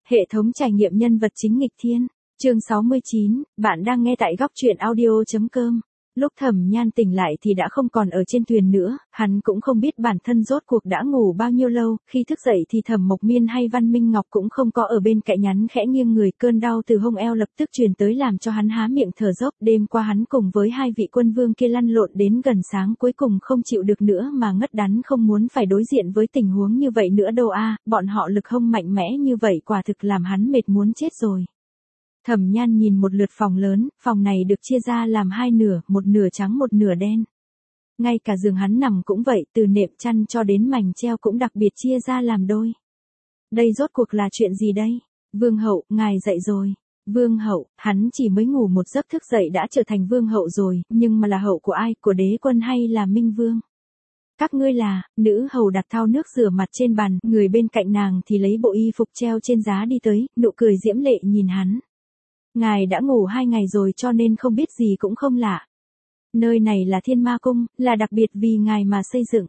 Hệ thống trải nghiệm nhân vật chính nghịch thiên. Chương 69, bạn đang nghe tại góc truyện audio.com. Lúc Thẩm Nhan tỉnh lại thì đã không còn ở trên thuyền nữa, hắn cũng không biết bản thân rốt cuộc đã ngủ bao nhiêu lâu, khi thức dậy thì Thẩm Mộc Miên hay Văn Minh Ngọc cũng không có ở bên cạnh, hắn khẽ nghiêng người, cơn đau từ hông eo lập tức truyền tới làm cho hắn há miệng thở dốc. Đêm qua hắn cùng với hai vị quân vương kia lăn lộn đến gần sáng, cuối cùng không chịu được nữa mà ngất đắn, không muốn phải đối diện với tình huống như vậy nữa đâu a, bọn họ lực hông mạnh mẽ như vậy quả thực làm hắn mệt muốn chết rồi. Thẩm Nhan nhìn một lượt phòng lớn, phòng này được chia ra làm hai nửa, một nửa trắng một nửa đen. Ngay cả giường hắn nằm cũng vậy, từ nệm chăn cho đến mành treo cũng đặc biệt chia ra làm đôi. Đây rốt cuộc là chuyện gì đây? Vương hậu, ngài dậy rồi. Vương hậu, hắn chỉ mới ngủ một giấc thức dậy đã trở thành vương hậu rồi, nhưng mà là hậu của ai, của đế quân hay là Minh Vương? Các ngươi là, nữ hầu đặt thau nước rửa mặt trên bàn, người bên cạnh nàng thì lấy bộ y phục treo trên giá đi tới, nụ cười diễm lệ nhìn hắn. Ngài đã ngủ 2 ngày rồi cho nên không biết gì cũng không lạ. Nơi này là Thiên Ma Cung, là đặc biệt vì ngài mà xây dựng.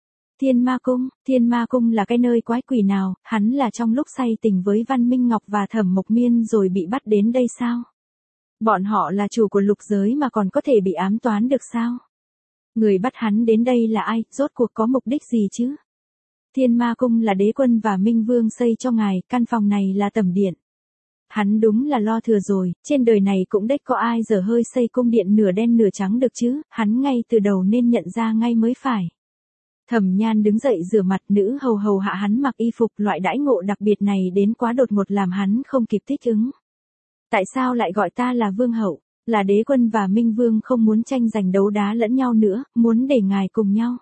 Thiên Ma Cung là cái nơi quái quỷ nào, hắn là trong lúc say tình với Văn Minh Ngọc và Thẩm Mộc Miên rồi bị bắt đến đây sao? Bọn họ là chủ của lục giới mà còn có thể bị ám toán được sao? Người bắt hắn đến đây là ai, rốt cuộc có mục đích gì chứ? Thiên Ma Cung là đế quân và Minh Vương xây cho ngài, căn phòng này là tẩm điện. Hắn đúng là lo thừa rồi, trên đời này cũng đếch có ai dở hơi xây cung điện nửa đen nửa trắng được chứ, hắn ngay từ đầu nên nhận ra ngay mới phải. Thẩm Nhan đứng dậy rửa mặt, nữ hầu hạ hắn mặc y phục, loại đãi ngộ đặc biệt này đến quá đột ngột làm hắn không kịp thích ứng. Tại sao lại gọi ta là vương hậu, là đế quân và Minh Vương không muốn tranh giành đấu đá lẫn nhau nữa, muốn để ngài cùng nhau.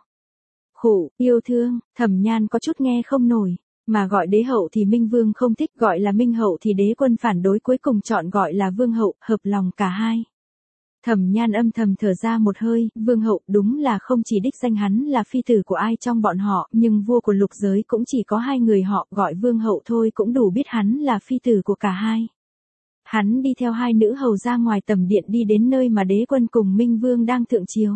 Khổ, yêu thương, Thẩm Nhan có chút nghe không nổi. Mà gọi đế hậu thì Minh Vương không thích, gọi là Minh hậu thì đế quân phản đối, cuối cùng chọn gọi là vương hậu, hợp lòng cả hai. Thẩm Nhan âm thầm thở ra một hơi, vương hậu đúng là không chỉ đích danh hắn là phi tử của ai trong bọn họ, nhưng vua của lục giới cũng chỉ có 2 người họ, gọi vương hậu thôi cũng đủ biết hắn là phi tử của cả hai. Hắn đi theo 2 nữ hầu ra ngoài tầm điện đi đến nơi mà đế quân cùng Minh Vương đang thượng triều.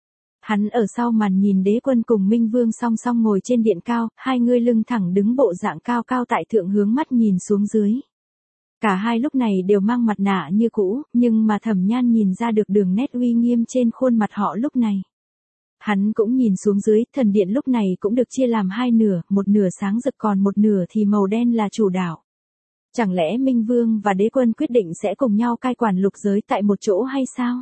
Hắn ở sau màn nhìn đế quân cùng Minh Vương song song ngồi trên điện cao, 2 người lưng thẳng đứng bộ dạng cao cao tại thượng hướng mắt nhìn xuống dưới. Cả hai lúc này đều mang mặt nạ như cũ, nhưng mà Thẩm Nhan nhìn ra được đường nét uy nghiêm trên khuôn mặt họ lúc này. Hắn cũng nhìn xuống dưới, thần điện lúc này cũng được chia làm 2 nửa, một nửa sáng rực còn một nửa thì màu đen là chủ đạo. Chẳng lẽ Minh Vương và đế quân quyết định sẽ cùng nhau cai quản lục giới tại một chỗ hay sao?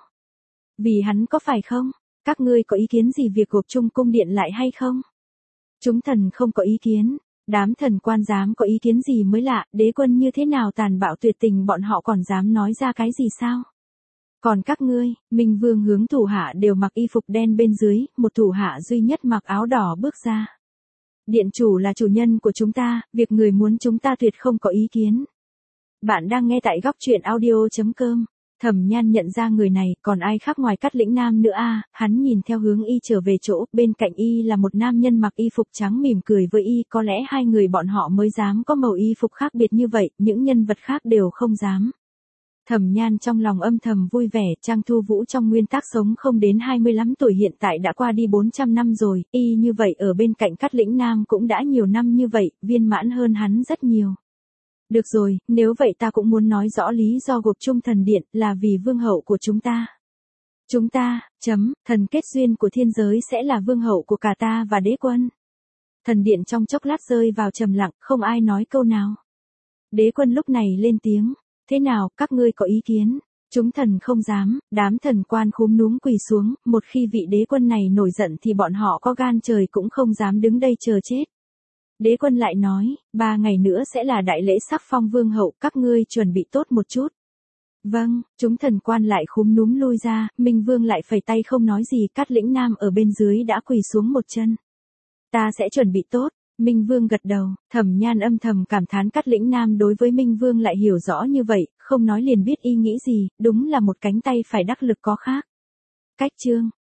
Vì hắn có phải không? Các ngươi có ý kiến gì việc gộp chung cung điện lại hay không? Chúng thần không có ý kiến, đám thần quan dám có ý kiến gì mới lạ, đế quân như thế nào tàn bạo tuyệt tình bọn họ còn dám nói ra cái gì sao? Còn các ngươi, Minh Vương hướng thủ hạ đều mặc y phục đen bên dưới, một thủ hạ duy nhất mặc áo đỏ bước ra. Điện chủ là chủ nhân của chúng ta, việc người muốn chúng ta tuyệt không có ý kiến. Bạn đang nghe tại góc truyện audio.com. Thẩm Nhan nhận ra người này, còn ai khác ngoài Cát Lĩnh Nam nữa a, hắn nhìn theo hướng y trở về chỗ, bên cạnh y là một nam nhân mặc y phục trắng mỉm cười với y, có lẽ 2 người bọn họ mới dám có màu y phục khác biệt như vậy, những nhân vật khác đều không dám. Thẩm Nhan trong lòng âm thầm vui vẻ, Trang Thu Vũ trong nguyên tắc sống không đến 25 tuổi hiện tại đã qua đi 400 năm rồi, y như vậy ở bên cạnh Cát Lĩnh Nam cũng đã nhiều năm như vậy, viên mãn hơn hắn rất nhiều. Được rồi, nếu vậy ta cũng muốn nói rõ lý do gộp chung thần điện là vì vương hậu của chúng ta. Chúng ta, thần kết duyên của thiên giới sẽ là vương hậu của cả ta và đế quân. Thần điện trong chốc lát rơi vào trầm lặng, không ai nói câu nào. Đế quân lúc này lên tiếng, thế nào, các ngươi có ý kiến? Chúng thần không dám, đám thần quan khúm núm quỳ xuống, một khi vị đế quân này nổi giận thì bọn họ có gan trời cũng không dám đứng đây chờ chết. Đế quân lại nói, 3 ngày nữa sẽ là đại lễ sắc phong vương hậu, các ngươi chuẩn bị tốt một chút. Vâng, chúng thần quan lại khúm núm lui ra, Minh Vương lại phẩy tay không nói gì, Cát Lĩnh Nam ở bên dưới đã quỳ xuống một chân. Ta sẽ chuẩn bị tốt, Minh Vương gật đầu, Thẩm Nhan âm thầm cảm thán Cát Lĩnh Nam đối với Minh Vương lại hiểu rõ như vậy, không nói liền biết y nghĩ gì, đúng là một cánh tay phải đắc lực có khác. Cách chương,